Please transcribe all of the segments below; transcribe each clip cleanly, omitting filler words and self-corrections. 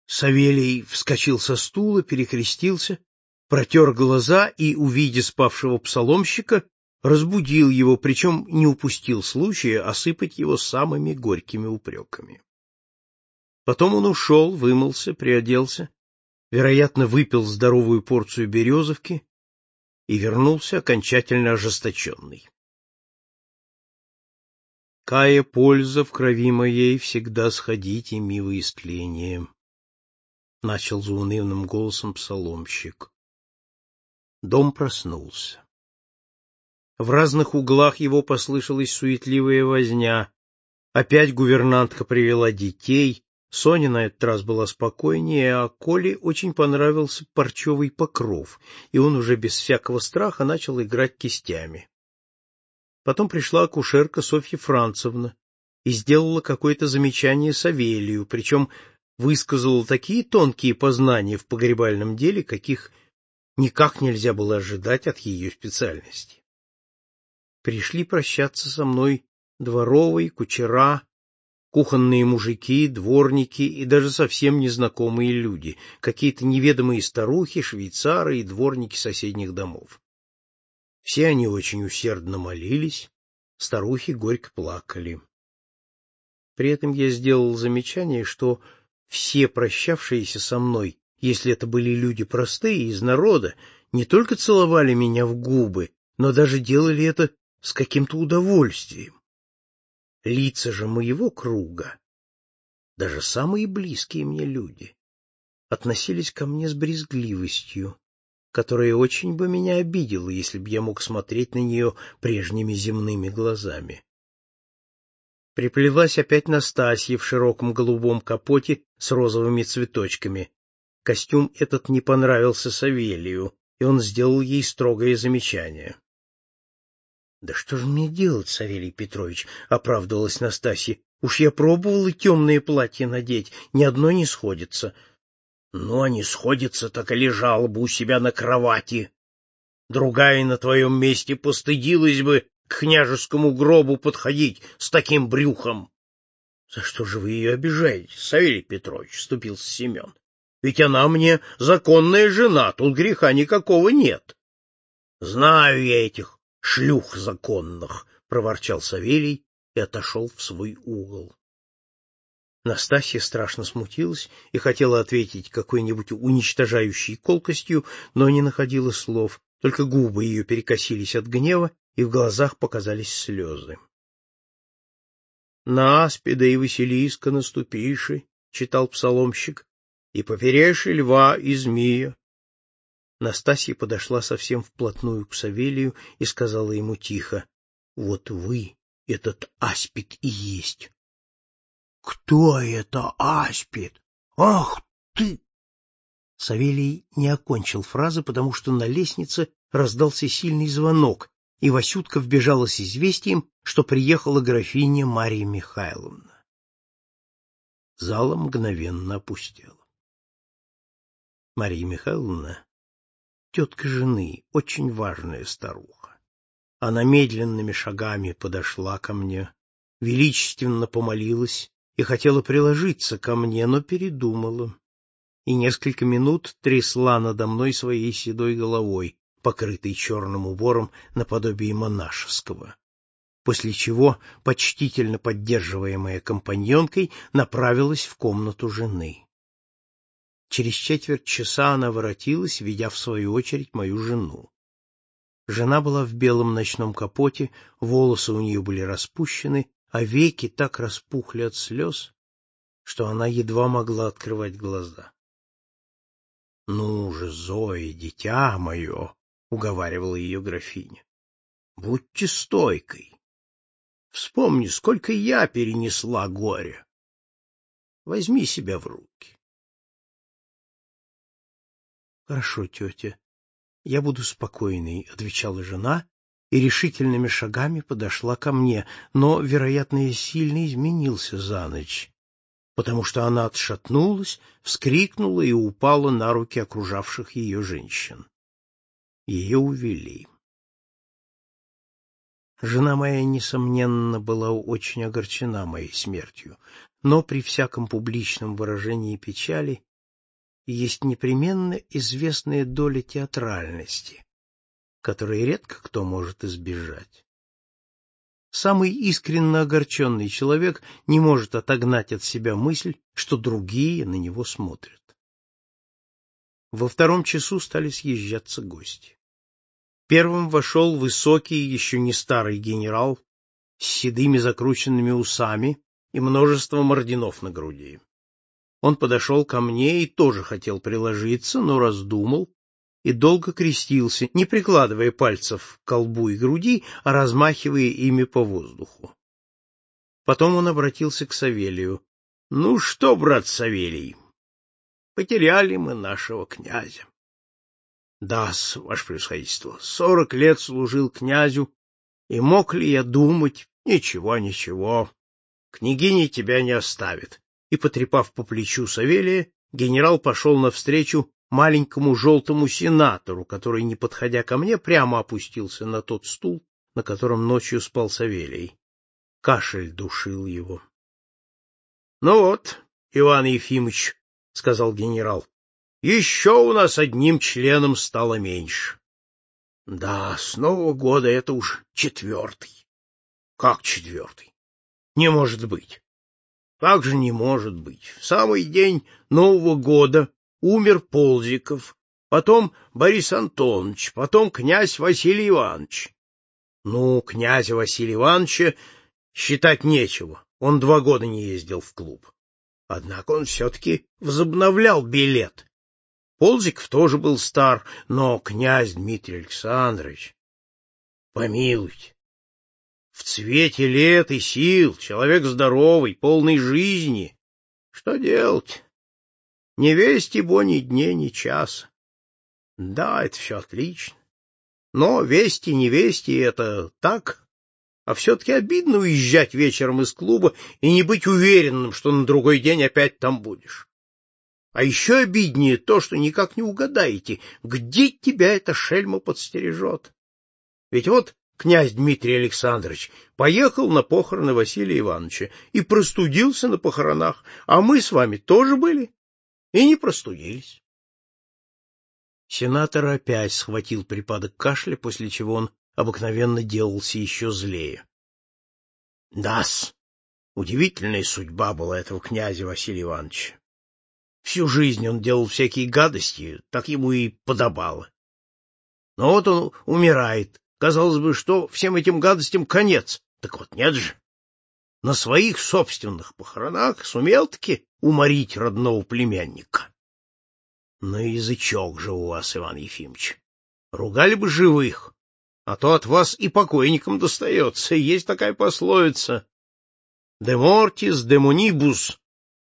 Савелий вскочил со стула, перекрестился, протер глаза и, увидя спавшего псаломщика, разбудил его, причем не упустил случая осыпать его самыми горькими упреками. Потом он ушел, вымылся, приоделся, вероятно, выпил здоровую порцию березовки и вернулся окончательно ожесточенный. «Кая польза в крови моей, всегда сходите, милые истления», — начал заунывным голосом псаломщик. Дом проснулся. В разных углах его послышалась суетливая возня. Опять гувернантка привела детей. Соня на этот раз была спокойнее, а Коле очень понравился парчевый покров, и он уже без всякого страха начал играть кистями. Потом пришла акушерка Софья Францевна и сделала какое-то замечание Савелию, причем высказала такие тонкие познания в погребальном деле, каких никак нельзя было ожидать от ее специальности. Пришли прощаться со мной дворовые, кучера, кухонные мужики, дворники и даже совсем незнакомые люди, какие-то неведомые старухи, швейцары и дворники соседних домов. Все они очень усердно молились, старухи горько плакали. При этом я сделал замечание, что все прощавшиеся со мной, если это были люди простые из народа, не только целовали меня в губы, но даже делали это с каким-то удовольствием. Лица же моего круга, даже самые близкие мне люди, относились ко мне с брезгливостью, которая очень бы меня обидела, если б я мог смотреть на нее прежними земными глазами. Приплелась опять Настасья в широком голубом капоте с розовыми цветочками. Костюм этот не понравился Савелию, и он сделал ей строгое замечание. — Да что же мне делать, Савелий Петрович? — оправдывалась Настасья. — Уж я пробовала темные платья надеть, ни одно не сходится. — Ну, а не сходится, так и лежала бы у себя на кровати. Другая на твоем месте постыдилась бы к княжескому гробу подходить с таким брюхом. — За что же вы ее обижаете, Савелий Петрович? — вступился Семен. — Ведь она мне законная жена, тут греха никакого нет. — Знаю я этих шлюх законных, — проворчал Савелий и отошел в свой угол. Настасья страшно смутилась и хотела ответить какой-нибудь уничтожающей колкостью, но не находила слов, только губы ее перекосились от гнева, и в глазах показались слезы. «На аспида и Василиска наступиши», — читал псаломщик, — «и попереши льва и змея». Настасья подошла совсем вплотную к Савелию и сказала ему тихо: «Вот вы, этот аспид и есть». «Кто это аспид? Ах ты!» Савелий не окончил фразы, потому что на лестнице раздался сильный звонок, и Васютка вбежала с известием, что приехала графиня Марья Михайловна. Зала мгновенно опустела. Марья Михайловна — тетка жены, очень важная старуха. Она медленными шагами подошла ко мне, величественно помолилась и хотела приложиться ко мне, но передумала, и несколько минут трясла надо мной своей седой головой, покрытой черным убором наподобие монашеского, после чего, почтительно поддерживаемая компаньонкой, направилась в комнату жены. Через четверть часа она воротилась, ведя в свою очередь мою жену. Жена была в белом ночном капоте, волосы у нее были распущены, а веки так распухли от слез, что она едва могла открывать глаза. — Ну же, Зоя, дитя мое, — уговаривала ее графиня, — будьте стойкой. Вспомни, сколько я перенесла горя. Возьми себя в руки. — Хорошо, тетя, я буду спокойной, — отвечала жена и решительными шагами подошла ко мне, но, вероятно, я сильно изменился за ночь, потому что она отшатнулась, вскрикнула и упала на руки окружавших ее женщин. Ее увели. Жена моя, несомненно, была очень огорчена моей смертью, но при всяком публичном выражении печали есть непременно известная доля театральности, которой редко кто может избежать. Самый искренне огорченный человек не может отогнать от себя мысль, что другие на него смотрят. Во 2 часу стали съезжаться гости. Первым вошел высокий, еще не старый генерал с седыми закрученными усами и множеством орденов на груди. Он подошел ко мне и тоже хотел приложиться, но раздумал и долго крестился, не прикладывая пальцев к колбу и груди, а размахивая ими по воздуху. Потом он обратился к Савелию. — Ну что, брат Савелий, потеряли мы нашего князя. — Да-с, ваше превосходительство, 40 лет служил князю, и мог ли я думать? Ничего, ничего, княгиня тебя не оставит. И, потрепав по плечу Савелия, генерал пошел навстречу маленькому желтому сенатору, который, не подходя ко мне, прямо опустился на тот стул, на котором ночью спал Савелий. Кашель душил его. — Ну вот, Иван Ефимыч, — сказал генерал, — еще у нас одним членом стало меньше. — Да, с Нового года это уж 4-й. — Как 4-й? Не может быть. — Как же не может быть? В самый день Нового года умер Ползиков, потом Борис Антонович, потом князь Василий Иванович. Ну, князя Василия Ивановича считать нечего, он 2 года не ездил в клуб. Однако он все-таки возобновлял билет. Ползиков тоже был стар, но князь Дмитрий Александрович, помилуйте, в цвете лет и сил, человек здоровый, полный жизни. Что делать? Ни вести бо ни дней, ни часа. Да, это все отлично. Но вести, не вести — это так. А все-таки обидно уезжать вечером из клуба и не быть уверенным, что на другой день опять там будешь. А еще обиднее то, что никак не угадаете, где тебя эта шельма подстережет. Ведь вот князь Дмитрий Александрович поехал на похороны Василия Ивановича и простудился на похоронах, а мы с вами тоже были и не простудились. Сенатор опять схватил припадок кашля, после чего он обыкновенно делался еще злее. Да-с, удивительная судьба была этого князя Василия Ивановича. Всю жизнь он делал всякие гадости, так ему и подобало. Но вот он умирает. Казалось бы, что всем этим гадостям конец. Так вот нет же. На своих собственных похоронах сумел-таки уморить родного племянника. Ну, язычок же у вас, Иван Ефимович. Ругали бы живых, а то от вас и покойникам достается. Есть такая пословица. De mortis demonibus.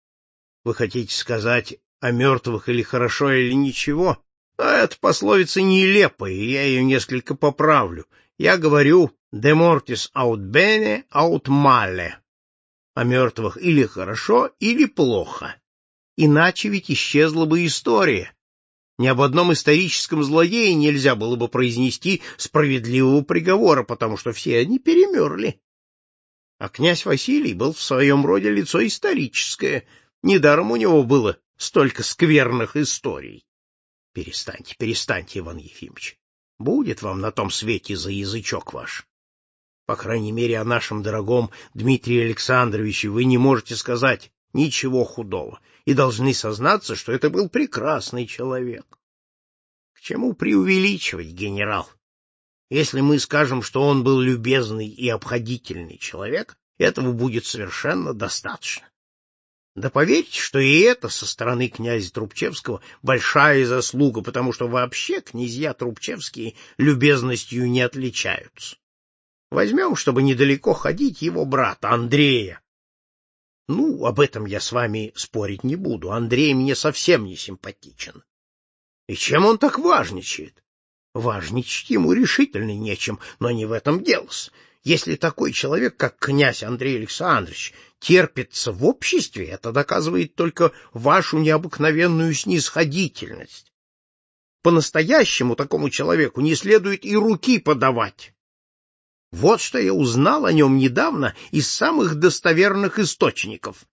Вы хотите сказать о мертвых или хорошо, или ничего? А эта пословица нелепая, и я ее несколько поправлю. Я говорю de mortis aut bene aut male. О мертвых или хорошо, или плохо. Иначе ведь исчезла бы история. Ни об одном историческом злодее нельзя было бы произнести справедливого приговора, потому что все они перемерли. А князь Василий был в своем роде лицо историческое. Недаром у него было столько скверных историй. Перестаньте, перестаньте, Иван Ефимович. Будет вам на том свете за язычок ваш. По крайней мере, о нашем дорогом Дмитрии Александровиче вы не можете сказать ничего худого и должны сознаться, что это был прекрасный человек. К чему преувеличивать, генерал? Если мы скажем, что он был любезный и обходительный человек, этого будет совершенно достаточно. Да поверьте, что и это со стороны князя Трубчевского большая заслуга, потому что вообще князья Трубчевские любезностью не отличаются. Возьмем, чтобы недалеко ходить, его брата Андрея. Ну, об этом я с вами спорить не буду. Андрей мне совсем не симпатичен. И чем он так важничает? Важничать ему решительно нечем, но не в этом дело-с. Если такой человек, как князь Андрей Александрович, терпится в обществе, это доказывает только вашу необыкновенную снисходительность. По-настоящему такому человеку не следует и руки подавать. Вот что я узнал о нем недавно из самых достоверных источников.